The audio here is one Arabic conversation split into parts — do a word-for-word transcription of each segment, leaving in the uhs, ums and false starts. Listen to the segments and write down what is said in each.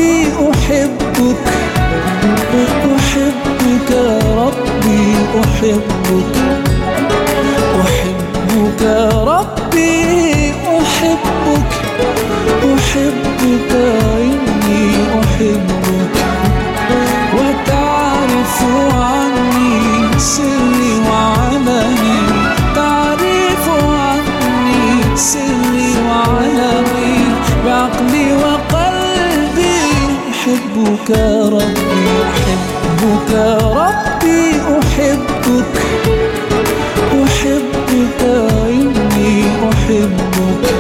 ربي أحبك، أحبك ربي أحبك، أحبك ربي أحبك، أحبك إني أحبك، وتعرف عني سري وعلني، تعرف عني سري وعلني، بعقلي وقلبي أحبك ربي، أحبك ربي أحبك، أحبك إني أحبك.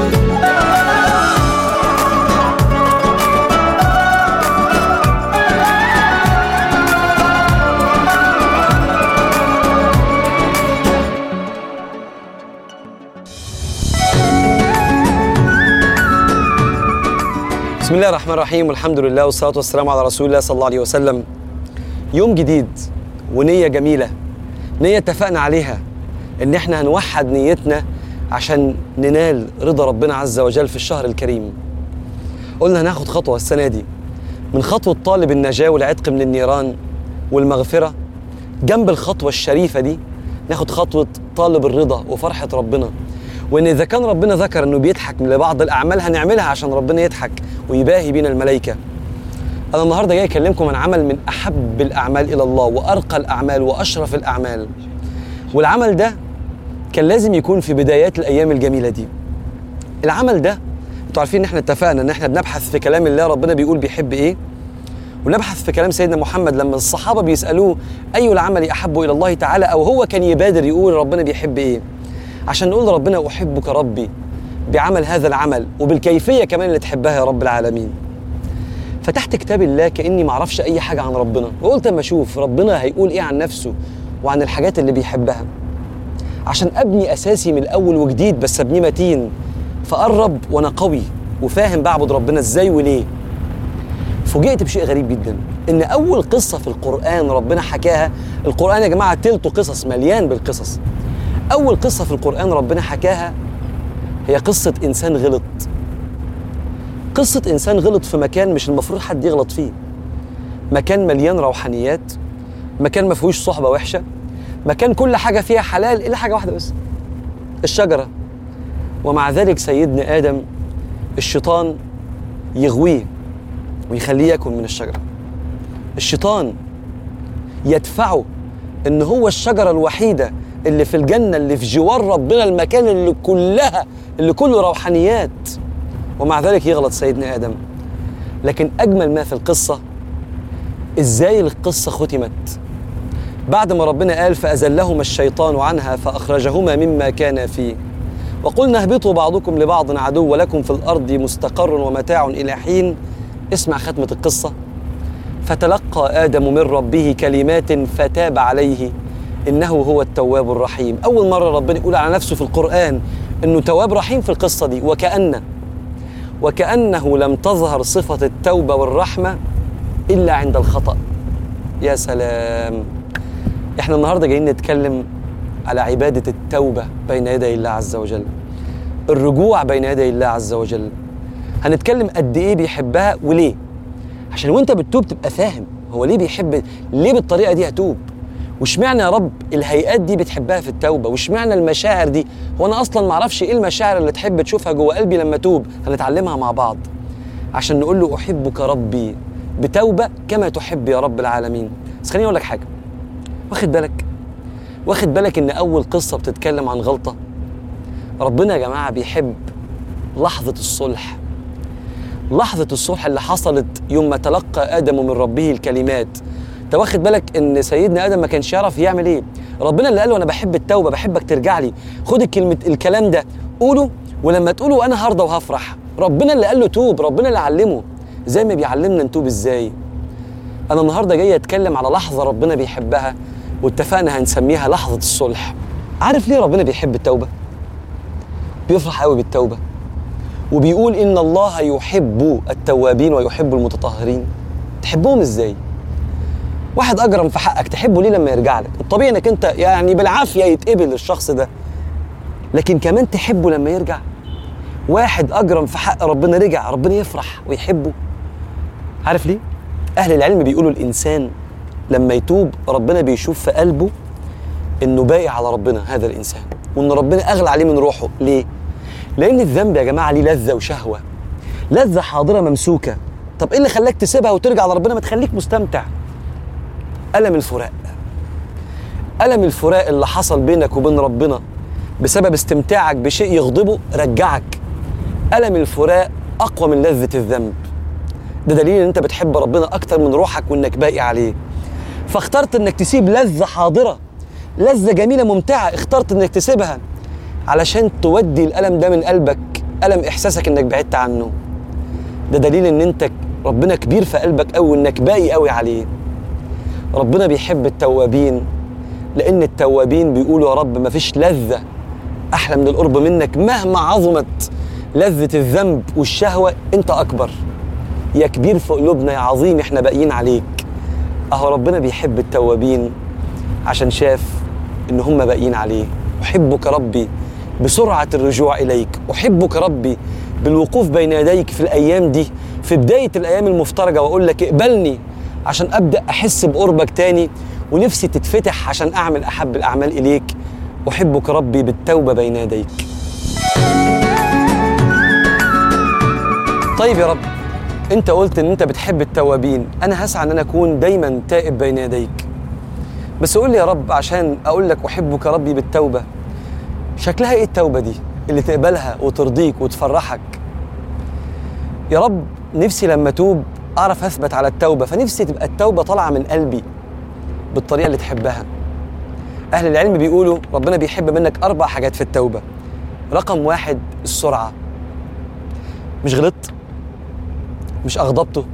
بسم الله الرحمن الرحيم، والحمد لله والصلاة والسلام على رسول الله صلى الله عليه وسلم. يوم جديد ونية جميلة، نية اتفقنا عليها ان احنا هنوحد نيتنا عشان ننال رضا ربنا عز وجل في الشهر الكريم. قلنا هناخد خطوة السنة دي من خطوة طالب النجاة والعتق من النيران والمغفرة، جنب الخطوة الشريفة دي ناخد خطوة طالب الرضا وفرحة ربنا، وإن إذا كان ربنا ذكر إنه بيضحك لبعض الأعمال هنعملها عشان ربنا يضحك ويباهي بينا الملائكة. أنا النهاردة جاي أكلمكم عن عمل من أحب الأعمال إلى الله وأرقى الأعمال وأشرف الأعمال، والعمل ده كان لازم يكون في بدايات الأيام الجميلة دي. العمل ده أنتوا عارفين إن إحنا اتفقنا إن إحنا بنبحث في كلام الله ربنا بيقول بيحب إيه، ونبحث في كلام سيدنا محمد لما الصحابة بيسألوه أي العمل أحب إلى الله تعالى، أو هو كان يبادر يقول ربنا بيحب إيه، عشان نقول ربنا أحبك ربي بعمل هذا العمل وبالكيفية كمان اللي تحبها يا رب العالمين. فتحت كتاب الله كأني معرفش أي حاجة عن ربنا، وقلت أما أشوف ربنا هيقول إيه عن نفسه وعن الحاجات اللي بيحبها، عشان أبني أساسي من الأول وجديد، بس أبني متين فقرب وأنا قوي وفاهم بعبد ربنا إزاي وليه. فوجئت بشيء غريب جدا، إن أول قصة في القرآن ربنا حكاها، القرآن يا جماعة تلته قصص، مليان بالقصص. أول قصة في القرآن ربنا حكاها هي قصة إنسان غلط، قصة إنسان غلط في مكان مش المفروض حد يغلط فيه، مكان مليان روحانيات، مكان ما فيهوش صحبة وحشة، مكان كل حاجة فيها حلال إلا حاجة واحدة بس، الشجرة. ومع ذلك سيدنا آدم الشيطان يغويه ويخليه يأكل من الشجرة. الشيطان يدفعه إن هو الشجرة الوحيدة اللي في الجنة اللي في جوار ربنا، المكان اللي كلها اللي كله روحانيات، ومع ذلك يغلط سيدنا آدم. لكن أجمل ما في القصة إزاي القصة ختمت بعد ما ربنا قال فأزلهما الشيطان عنها فأخرجهما مما كان فيه وقلنا اهبطوا بعضكم لبعض عدو ولكم في الأرض مستقر ومتاع إلى حين. اسمع ختمة القصة: فتلقى آدم من ربه كلمات فتاب عليه إنه هو التواب الرحيم. أول مرة ربنا يقول على نفسه في القرآن إنه تواب رحيم في القصة دي، وكأن وكأنه لم تظهر صفة التوبة والرحمة إلا عند الخطأ. يا سلام! إحنا النهاردة جايين نتكلم على عبادة التوبة بين يدي الله عز وجل، الرجوع بين يدي الله عز وجل. هنتكلم قد إيه بيحبها وليه، عشان وإنت بتتوب تبقى فاهم هو ليه بيحب، ليه بالطريقة دي هتوب، واشمعنى يا رب الهيئات دي بتحبها في التوبة، واشمعنى المشاعر دي، هو أنا أصلا معرفش إيه المشاعر اللي تحب تشوفها جوه قلبي لما توب. هنتعلمها مع بعض عشان نقول له أحبك ربي بتوبة كما تحب يا رب العالمين. بس خليني أقول لك حاجة، واخد بالك واخد بالك إن أول قصة بتتكلم عن غلطة؟ ربنا يا جماعة بيحب لحظة الصلح، لحظة الصلح اللي حصلت يوم ما تلقى آدم من ربه الكلمات. انت واخد بالك ان سيدنا آدم ما كانش يعرف يعمل ايه؟ ربنا اللي قال له انا بحب التوبة، بحبك ترجع لي، خد الكلمة الكلام ده قوله، ولما تقوله انا هرضى وهفرح. ربنا اللي قال له توب، ربنا اللي علمه زي ما بيعلمنا نتوب ازاي. انا النهارده جاي اتكلم على لحظة ربنا بيحبها واتفقنا هنسميها لحظة الصلح. عارف ليه ربنا بيحب التوبة؟ بيفرح قوي بالتوبة وبيقول إن الله يحب التوابين ويحب المتطهرين. تحبهم إزاي؟ واحد أجرم في حقك تحبه ليه لما يرجع لك؟ الطبيعي إنك أنت يعني بالعافية يتقبل الشخص ده، لكن كمان تحبه لما يرجع. واحد أجرم في حق ربنا رجع، ربنا يفرح ويحبه. عارف ليه؟ أهل العلم بيقولوا الإنسان لما يتوب ربنا بيشوف في قلبه إنه باقي على ربنا هذا الإنسان، وإن ربنا أغلى عليه من روحه. ليه؟ لأن الذنب يا جماعة ليه لذة وشهوة، لذة حاضرة ممسوكة. طب إيه اللي خلاك تسيبها وترجع لربنا؟ ما تخليك مستمتع. ألم الفراق، ألم الفراق اللي حصل بينك وبين ربنا بسبب استمتاعك بشيء يغضبه رجعك. ألم الفراق أقوى من لذة الذنب. ده دليل إن أنت بتحب ربنا أكتر من روحك وإنك باقي عليه. فاخترت إنك تسيب لذة حاضرة، لذة جميلة ممتعة، اخترت إنك تسيبها علشان تودي الألم ده من قلبك، ألم إحساسك إنك بعدت عنه. ده دليل إن أنت ربنا كبير في قلبك أوي وإنك باقي أوي عليه. ربنا بيحب التوابين، لأن التوابين بيقولوا يا رب مفيش لذة أحلى من القرب منك. مهما عظمت لذة الذنب والشهوة أنت أكبر. يا كبير في قلوبنا، يا عظيم إحنا باقيين عليك. أهو ربنا بيحب التوابين عشان شاف إن هم باقيين عليه. أحبك ربي بسرعة الرجوع إليك، أحبك ربي بالوقوف بين يديك في الأيام دي، في بداية الأيام المفترجة، وأقول لك اقبلني عشان أبدأ أحس بقربك تاني، ونفسي تتفتح عشان أعمل أحب الأعمال إليك. أحبك ربي بالتوبة بين يديك. طيب يا رب، أنت قلت إن أنت بتحب التوابين، أنا هسعى إن أنا أكون دايما تائب بين يديك. بس قول لي يا رب عشان أقول لك أحبك ربي بالتوبة، شكلها إيه التوبة دي اللي تقبلها وترضيك وتفرحك؟ يا رب نفسي لما أتوب أعرف أثبت على التوبة، فنفسي تبقى التوبة طالعة من قلبي بالطريقة اللي تحبها. أهل العلم بيقولوا ربنا بيحب منك أربع حاجات في التوبة. رقم واحد السرعة. مش غلطت، مش أغضبته،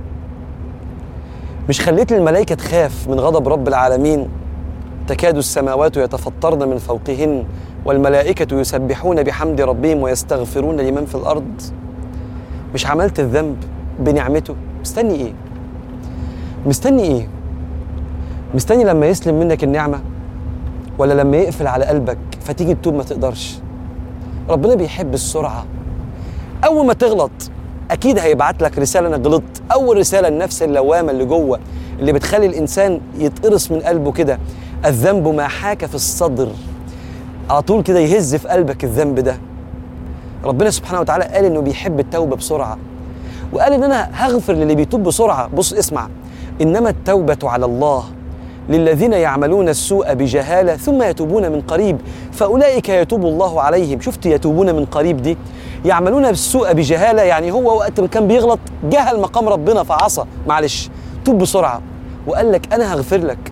مش خليت الملائكة تخاف من غضب رب العالمين. تكاد السماوات يتفطرن من فوقهن والملائكة يسبحون بحمد ربهم ويستغفرون لمن في الأرض. مش عملت الذنب بنعمته. مستني إيه؟ مستني إيه؟ مستني لما يسلم منك النعمة، ولا لما يقفل على قلبك فتيجي تتوب ما تقدرش؟ ربنا بيحب السرعة. أول ما تغلط أكيد هيبعت لك رسالة إنك غلطت. أول رسالة النفس اللوامة اللي جوه اللي بتخلي الإنسان يتقرص من قلبه كده، الذنب ما حاك في الصدر، على طول كده يهز في قلبك الذنب ده. ربنا سبحانه وتعالى قال إنه بيحب التوبة بسرعة، وقال إن أنا هغفر للي بيتوب بسرعة. بص اسمع، إنما التوبة على الله للذين يعملون السوء بجهالة ثم يتوبون من قريب فأولئك يتوب الله عليهم. شفت يتوبون من قريب دي؟ يعملون السوء بجهالة، يعني هو وقت ما كان بيغلط جهل مقام ربنا فعصى، معلش توب بسرعة، وقال لك أنا هغفر لك.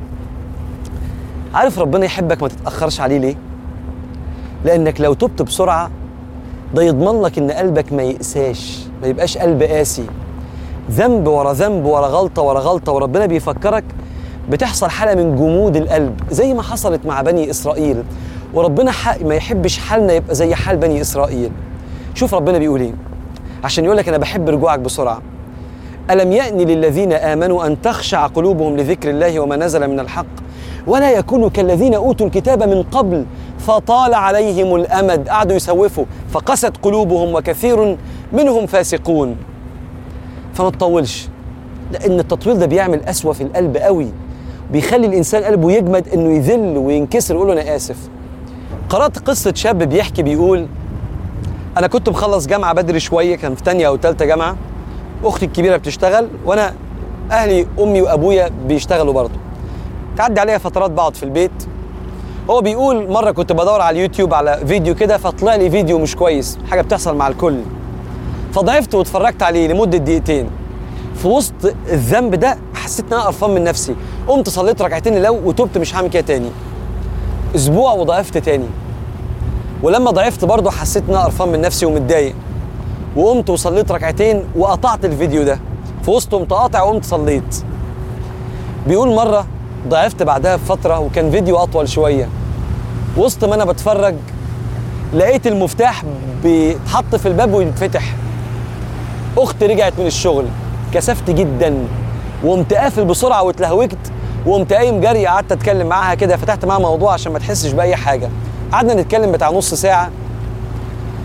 عارف ربنا يحبك ما تتأخرش عليه ليه؟ لأنك لو تبت بسرعة ده يضمن لك إن قلبك ما يقساش، ما يبقاش قلب قاسي. ذنب ورا ذنب ورا غلطة ورا غلطة، وربنا بيفكرك بتحصل حالة من جمود القلب زي ما حصلت مع بني إسرائيل. وربنا ما يحبش حالنا يبقى زي حال بني إسرائيل. شوف ربنا بيقول ايه عشان يقول لك أنا بحب رجوعك بسرعة. ألم يأن للذين آمنوا أن تخشع قلوبهم لذكر الله وما نزل من الحق ولا يكونوا كالذين أوتوا الكتاب من قبل فطال عليهم الأمد. قعدوا يسوفوا فقست قلوبهم وكثير منهم فاسقون. فما تطولش، لأن التطويل ده بيعمل قسوة في القلب قوي، بيخلي الإنسان قلبه يجمد إنه يذل وينكسر ويقول له أنا آسف. قرأت قصة شاب بيحكي بيقول أنا كنت مخلص جامعة بدري شوية، كان في تانية أو تالتة جامعة، أختي الكبيرة بتشتغل وأنا أهلي أمي وأبويا بيشتغلوا برضه. تعدي عليها فترات بقعد في البيت. هو بيقول مرة كنت بدور على اليوتيوب على فيديو كده فطلع لي فيديو مش كويس، حاجة بتحصل مع الكل، فضعفت واتفرجت عليه لمدة دقيقتين. في وسط الذنب ده حسيت ان انا قرفان من نفسي، قمت صليت ركعتين لو وتوبت مش هعمل كده تاني. اسبوع وضعفت تاني، ولما ضعفت برضه حسيت ان انا قرفان من نفسي ومتضايق، وقمت وصليت ركعتين وقطعت الفيديو ده في وسطه، قمت قاطع وقمت صليت. بيقول مرة ضعفت بعدها بفترة وكان فيديو أطول شوية، وسط ما أنا بتفرج لقيت المفتاح بيتحط في الباب ويتفتح. أختي رجعت من الشغل، كسفت جدا وقمت قافل بسرعة واتلهوجت وقمت قايم جري، قعدت أتكلم معاها كده، فتحت معاها موضوع عشان ما تحسش بأي حاجة. قعدنا نتكلم بتاع نص ساعة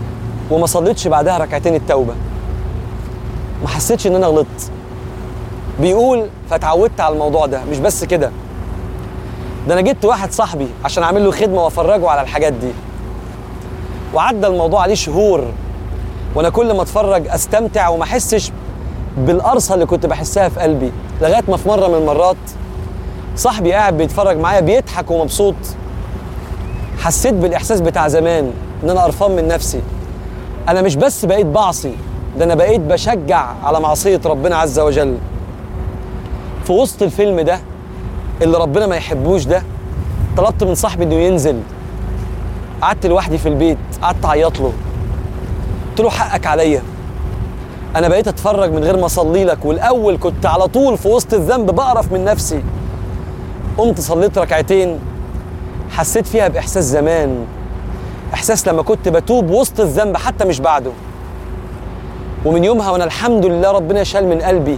وما صليتش بعدها ركعتين التوبة. ما حسيتش إن أنا غلطت، بيقول فتعودت على الموضوع ده. مش بس كده، ده انا جبت واحد صاحبي عشان اعمل له خدمه وافرجه على الحاجات دي، وعدى الموضوع عليه شهور وانا كل ما اتفرج استمتع وما احسش بالقرصه اللي كنت بحسها في قلبي، لغايه ما في مره من المرات صاحبي قاعد بيتفرج معايا بيضحك ومبسوط، حسيت بالاحساس بتاع زمان ان انا قرفان من نفسي. انا مش بس بقيت بعصي، ده انا بقيت بشجع على معصيه ربنا عز وجل. في وسط الفيلم ده اللي ربنا ما يحبوش ده، طلبت من صاحبي انه ينزل. قعدت لوحدي في البيت، قعدت اعيط له، قلت له حقك عليا، انا بقيت اتفرج من غير ما اصلي لك، والاول كنت على طول في وسط الذنب بقرف من نفسي. قمت صليت ركعتين، حسيت فيها باحساس زمان، احساس لما كنت بتوب وسط الذنب حتى مش بعده. ومن يومها وانا الحمد لله ربنا شال من قلبي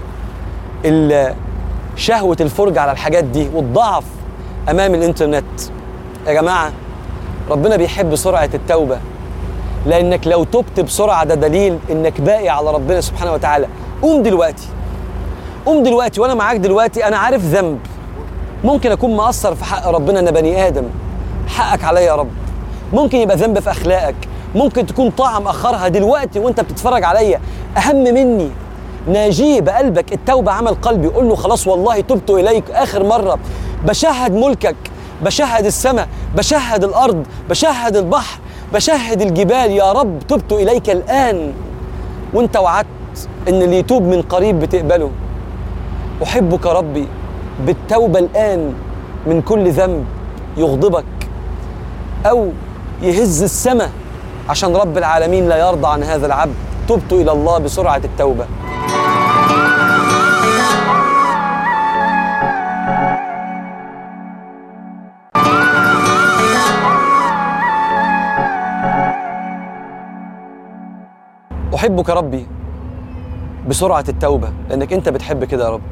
شهوة الفرجة على الحاجات دي والضعف امام الانترنت. يا جماعة ربنا بيحب سرعة التوبة، لانك لو تبت بسرعة ده دليل انك باقي على ربنا سبحانه وتعالى. قوم دلوقتي، قوم دلوقتي وانا معاك دلوقتي. انا عارف ذنب ممكن اكون مقصر في حق ربنا، انا بني ادم، حقك عليا يا رب. ممكن يبقى ذنب في اخلاقك، ممكن تكون طاعة مأخرها دلوقتي وانت بتتفرج عليا. اهم مني ناجيه بقلبك التوبة عمل قلبي، قول له خلاص والله تبت اليك اخر مرة، بشهد ملكك، بشهد السماء، بشهد الارض، بشهد البحر، بشهد الجبال، يا رب تبت اليك الان. وانت وعدت ان اللي يتوب من قريب بتقبله. احبك ربي بالتوبة الان من كل ذنب يغضبك او يهز السماء، عشان رب العالمين لا يرضى عن هذا العبد. تبت الى الله بسرعة التوبة. أحبك ربي بسرعة التوبة، لأنك أنت بتحب كده يا رب.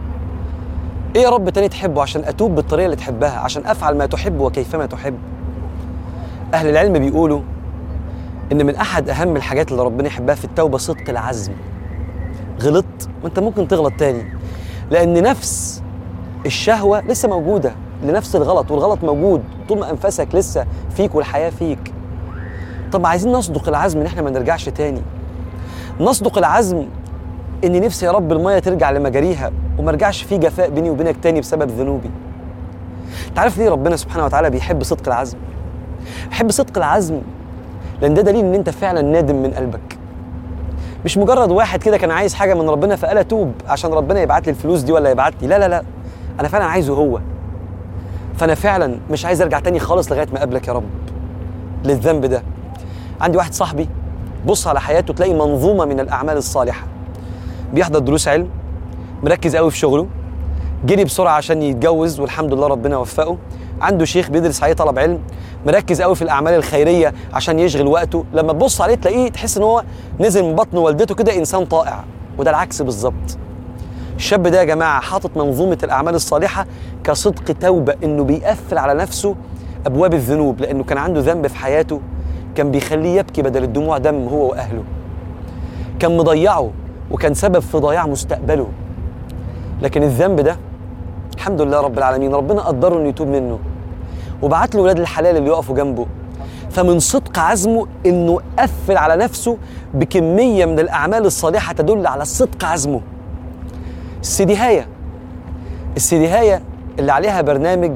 إيه يا رب تاني تحبه عشان أتوب بالطريقة اللي تحبها، عشان أفعل ما تحب وكيفما تحب؟ أهل العلم بيقولوا إن من أحد أهم الحاجات اللي ربنا يحبها في التوبة صدق العزم. غلطت وأنت ممكن تغلط تاني، لأن نفس الشهوة لسه موجودة لنفس الغلط، والغلط موجود طول ما أنفسك لسه فيك والحياة فيك. طب عايزين نصدق العزم إن إحنا ما نرجعش تاني. نصدق العزم إن نفسي يا رب المية ترجع لمجاريها وما رجعش فيه جفاء بيني وبينك تاني بسبب ذنوبي. تعرف ليه ربنا سبحانه وتعالى بيحب صدق العزم؟ بيحب صدق العزم لأن ده دليل إن أنت فعلا نادم من قلبك، مش مجرد واحد كده كان عايز حاجة من ربنا فقال أتوب عشان ربنا يبعت لي الفلوس دي ولا يبعت لي. لا لا لا، أنا فعلا عايزه هو، فأنا فعلا مش عايز أرجع تاني خالص لغاية ما أقابلك يا رب للذنب ده. عندي واحد صاحبي بص على حياته تلاقي منظومة من الأعمال الصالحة، بيحضر دروس علم، مركز قوي في شغله، جري بسرعة عشان يتجوز والحمد لله ربنا وفقه، عنده شيخ بيدرس عليه طلب علم، مركز قوي في الأعمال الخيرية عشان يشغل وقته. لما تبص عليه تلاقيه تحس إن هو نزل من بطن والدته كده إنسان طائع، وده العكس بالظبط. الشاب ده يا جماعة حاطط منظومة الأعمال الصالحة كصدق توبة، إنه بيقفل على نفسه أبواب الذنوب، لأنه كان عنده ذنب في حياته كان بيخليه يبكي بدل الدموع دم هو وأهله، كان مضيعه وكان سبب في ضياع مستقبله. لكن الذنب ده الحمد لله رب العالمين ربنا قدره إنه يتوب منه وبعت له ولاد الحلال اللي يقفوا جنبه. فمن صدق عزمه إنه قفل على نفسه بكمية من الأعمال الصالحة تدل على صدق عزمه. السديهاية السديهاية اللي عليها برنامج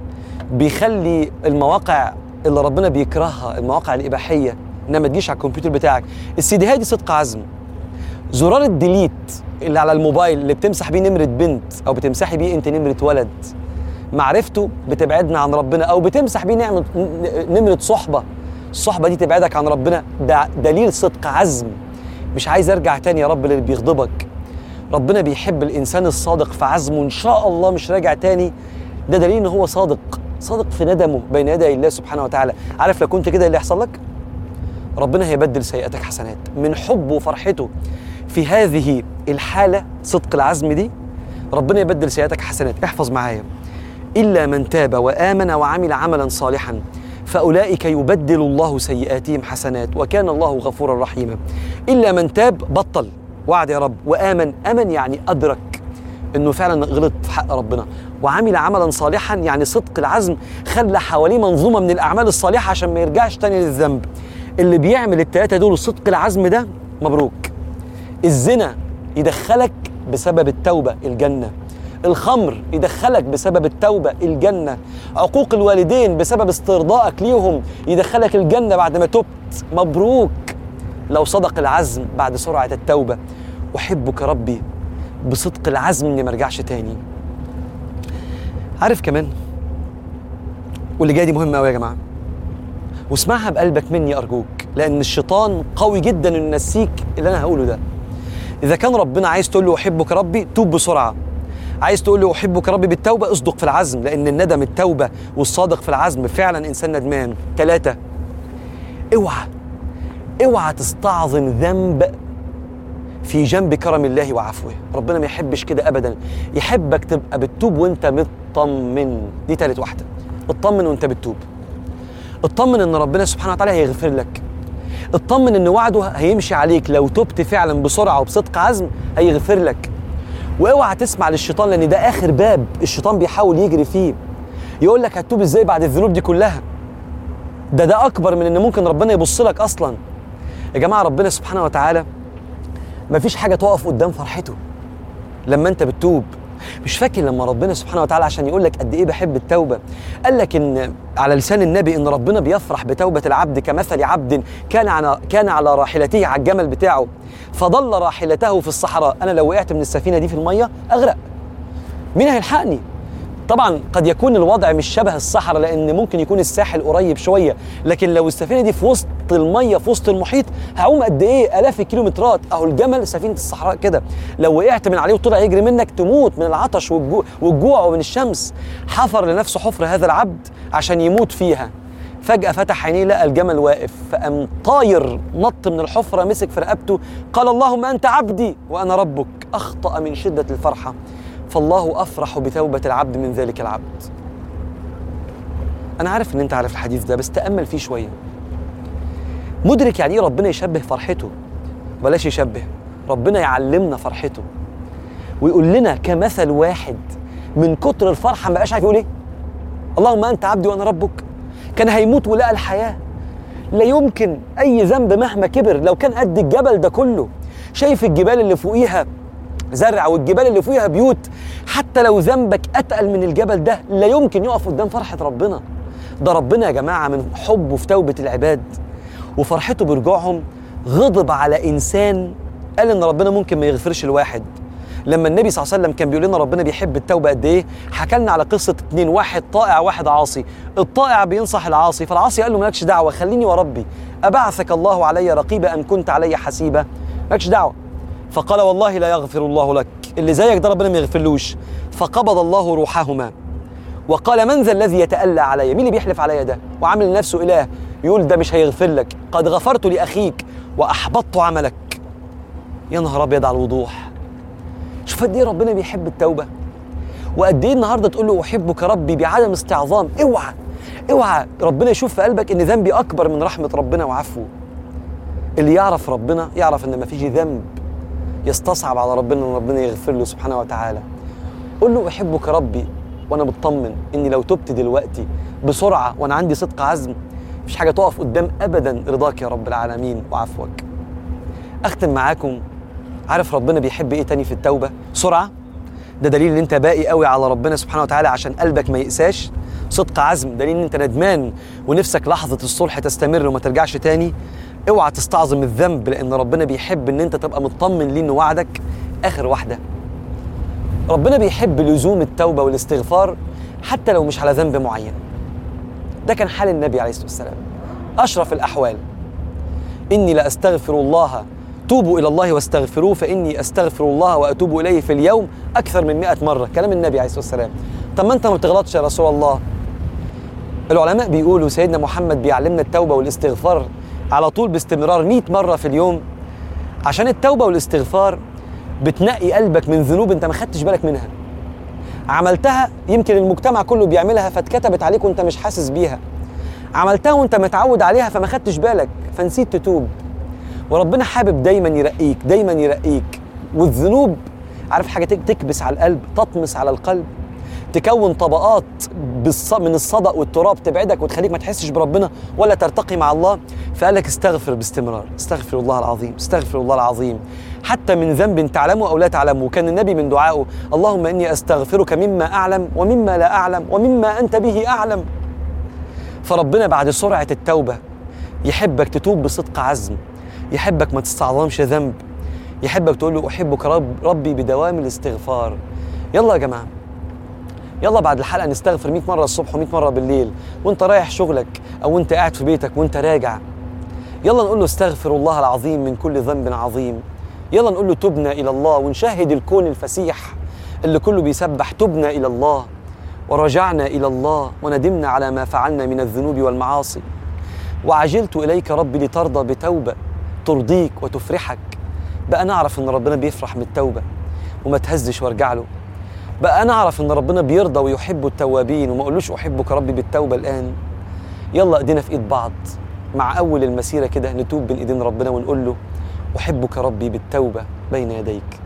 بيخلي المواقع اللي ربنا بيكرهها، المواقع الإباحية، إنها ما تجيش على الكمبيوتر بتاعك. السديهاية دي صدق عزم. زرار الديليت اللي على الموبايل اللي بتمسح بيه نمرة بنت أو بتمسحي بيه أنت نمرة ولد، معرفته بتبعدنا عن ربنا، أو بتمسح بيه نعمة نمرة صحبة، الصحبة دي تبعدك عن ربنا. ده دليل صدق عزم، مش عايز أرجع تاني يا رب اللي بيغضبك. ربنا بيحب الإنسان الصادق في عزمه، إن شاء الله مش راجع تاني. ده دليل إن هو صادق، صادق في ندمه بين يدي الله سبحانه وتعالى. عارف لو كنت كده اللي يحصل لك؟ ربنا هيبدل سيئاتك حسنات من حبه وفرحته في هذه الحالة صدق العزم دي. ربنا يبدل سيئاتك حسنات. احفظ معايا: إلا من تاب وآمن وعمل عملا صالحا فأولئك يبدل الله سيئاتهم حسنات وكان الله غفورا رحيما. إلا من تاب، بطل، وعد يا رب، وآمن، أمن يعني أدرك انه فعلا غلط في حق ربنا وعمل عملا صالحا، يعني صدق العزم خلى حواليه منظومه من الاعمال الصالحه عشان ما يرجعش تاني للذنب. اللي بيعمل الثلاثه دول صدق العزم ده مبروك. الزنا يدخلك بسبب التوبه الجنه، الخمر يدخلك بسبب التوبه الجنه، عقوق الوالدين بسبب استرضائك ليهم يدخلك الجنه بعد ما تبت، مبروك لو صدق العزم بعد سرعه التوبه. احبك ربي بصدق العزم اني ما ارجعش تاني. عارف كمان، واللي جاي دي مهمه قوي يا جماعه، واسمعها بقلبك مني ارجوك، لان الشيطان قوي جدا انه ينسيك اللي انا هقوله ده. اذا كان ربنا عايز تقول له احبك ربي، توب بسرعه. عايز تقول له احبك ربي بالتوبه، اصدق في العزم، لان الندم التوبه والصادق في العزم فعلا انسان ندمان. ثلاثه، اوعى اوعى تستعظم ذنب في جنب كرم الله وعفوه. ربنا ما يحبش كده ابدا، يحبك تبقى بتتوب وانت مطمن. دي ثالث واحده، اطمن وانت بتتوب. اطمن ان ربنا سبحانه وتعالى هيغفر لك، اطمن ان وعده هيمشي عليك لو تبت فعلا بسرعه وبصدق عزم هيغفر لك. واوعى تسمع للشيطان، لان ده اخر باب الشيطان بيحاول يجري فيه، يقول لك هتتوب ازاي بعد الذنوب دي كلها؟ ده ده اكبر من ان ممكن ربنا يبص لك اصلا. يا جماعه ربنا سبحانه وتعالى مفيش حاجه تقف قدام فرحته لما انت بتتوب. مش فاكر لما ربنا سبحانه وتعالى عشان يقول لك قد ايه بحب التوبه، قال لك ان على لسان النبي ان ربنا بيفرح بتوبه العبد كمثل عبد كان على كان على راحلته، على الجمل بتاعه، فضل راحلته في الصحراء. انا لو وقعت من السفينه دي في الميه اغرق، مين هيلحقني؟ طبعا قد يكون الوضع مش شبه الصحراء لان ممكن يكون الساحل قريب شويه، لكن لو السفينه دي في وسط الميه في وسط المحيط هعوم قد ايه؟ الاف الكيلومترات. اهو الجمل سفينه الصحراء كده، لو وقعت من عليه وطلع يجري منك تموت من العطش والجوع, والجوع ومن الشمس. حفر لنفسه حفر هذا العبد عشان يموت فيها، فجأة فتح عينيه لقى الجمل واقف، فقام طاير نط من الحفرة مسك في رقبته، قال اللهم أنت عبدي وأنا ربك. أخطأ من شدة الفرحة، فالله أفرح بتوبة العبد من ذلك العبد. أنا عارف إن أنت عارف الحديث ده، بس تأمل فيه شوية. مدرك يعني إيه ربنا يشبه فرحته؟ بلاش يشبه، ربنا يعلمنا فرحته ويقول لنا كمثل واحد من كتر الفرحة ما بقاش عارف يقول إيه؟ اللهم أنت عبدي وأنا ربك. كان هيموت ولقى الحياة. لا يمكن أي ذنب مهما كبر، لو كان قد الجبل ده كله، شايف الجبال اللي فوقيها زرع والجبال اللي فوقيها بيوت، حتى لو ذنبك أتقل من الجبل ده لا يمكن يقف قدام فرحة ربنا. ده ربنا يا جماعة من حبه في توبة العباد وفرحته برجوعهم غضب على إنسان قال إن ربنا ممكن ما يغفرش الواحد. لما النبي صلى الله عليه وسلم كان بيقول لنا ربنا بيحب التوبة قد إيه، حكى لنا على قصة اتنين، واحد طائع واحد عاصي. الطائع بينصح العاصي، فالعاصي قال له مالكش دعوة، خليني وربي، أبعثك الله علي رقيبا أم كنت علي حسيبا، مالكش دعوة. فقال والله لا يغفر الله لك، اللي زيك ده ربنا ما يغفرلوش. فقبض الله روحهما وقال من ذا الذي يتألى علي؟ مين اللي بيحلف عليا ده وعامل لنفسه إله يقول ده مش هيغفر لك؟ قد غفرت لأخيك وأحبطت عملك. يا نهار أبيض على الوضوح. شوف قد ايه ربنا بيحب التوبه، وقد ايه النهارده تقول له احبك ربي بعدم استعظام. اوعى اوعى ربنا يشوف في قلبك ان ذنبي اكبر من رحمه ربنا وعفوه. اللي يعرف ربنا يعرف ان ما فيش ذنب يستصعب على ربنا ان ربنا يغفر له سبحانه وتعالى. قول له احبك ربي وانا مطمن اني لو تبت دلوقتي بسرعه وانا عندي صدق عزم مفيش حاجه تقف قدام ابدا رضاك يا رب العالمين وعفوك. اختم معاكم، عارف ربنا بيحب ايه تاني في التوبة؟ سرعة. ده دليل ان انت باقي قوي على ربنا سبحانه وتعالى عشان قلبك ما يقساش. صدق عزم دليل ان انت ندمان ونفسك لحظة الصلح تستمر وما ترجعش تاني. اوعى تستعظم الذنب لان ربنا بيحب ان انت تبقى مطمن ليه انه وعدك. اخر واحدة، ربنا بيحب لزوم التوبة والاستغفار حتى لو مش على ذنب معين. ده كان حال النبي عليه الصلاة والسلام، اشرف الاحوال. اني لا استغفر الله، توبوا إلى الله واستغفروه فإني أستغفر الله وأتوب إليه في اليوم أكثر من مئة مرة. كلام النبي عليه الصلاة والسلام. طب ما أنت ما بتغلطش يا رسول الله. العلماء بيقولوا سيدنا محمد بيعلمنا التوبة والاستغفار على طول باستمرار مئة مرة في اليوم، عشان التوبة والاستغفار بتنقي قلبك من ذنوب أنت ما خدتش بالك منها، عملتها يمكن المجتمع كله بيعملها فاتكتبت عليك وأنت مش حاسس بيها، عملتها وأنت متعود عليها فما خدتش بالك فنسيت تتوب. وربنا حابب دايما يرقيك دايما يرقيك، والذنوب عارف حاجة تكبس على القلب، تطمس على القلب، تكون طبقات من الصدأ والتراب تبعدك وتخليك ما تحسش بربنا ولا ترتقي مع الله. فقال لك استغفر باستمرار، استغفر الله العظيم، استغفر الله العظيم، حتى من ذنب تعلمه أو لا تعلمه. وكان النبي من دعائه اللهم إني أستغفرك مما أعلم ومما لا أعلم ومما أنت به أعلم. فربنا بعد سرعة التوبة يحبك تتوب بصدق عزم، يحبك ما تستعظمش ذنب، يحبك تقول له أحبك رب ربي بدوام الاستغفار. يلا يا جماعة، يلا بعد الحلقة نستغفر مئة مرة الصبح ومئة مرة بالليل، وانت رايح شغلك أو انت قاعد في بيتك وانت راجع. يلا نقول له استغفر الله العظيم من كل ذنب عظيم. يلا نقول له تبنا إلى الله، ونشاهد الكون الفسيح اللي كله بيسبح تبنا إلى الله ورجعنا إلى الله وندمنا على ما فعلنا من الذنوب والمعاصي. وعجلت إليك ربي لترضى بتوبة ترضيك وتفرحك. بقى نعرف إن ربنا بيفرح من التوبة وما تهزش وارجع له. بقى نعرف إن ربنا بيرضى ويحب التوابين وما قولوش أحبك ربي بالتوبة الآن. يلا ايدينا في ايد بعض مع أول المسيرة كده نتوب بين ايدين ربنا ونقول له أحبك ربي بالتوبة بين يديك.